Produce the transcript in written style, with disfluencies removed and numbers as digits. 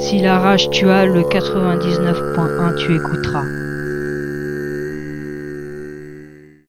Si la rage tua, le 99.1 tu écouteras.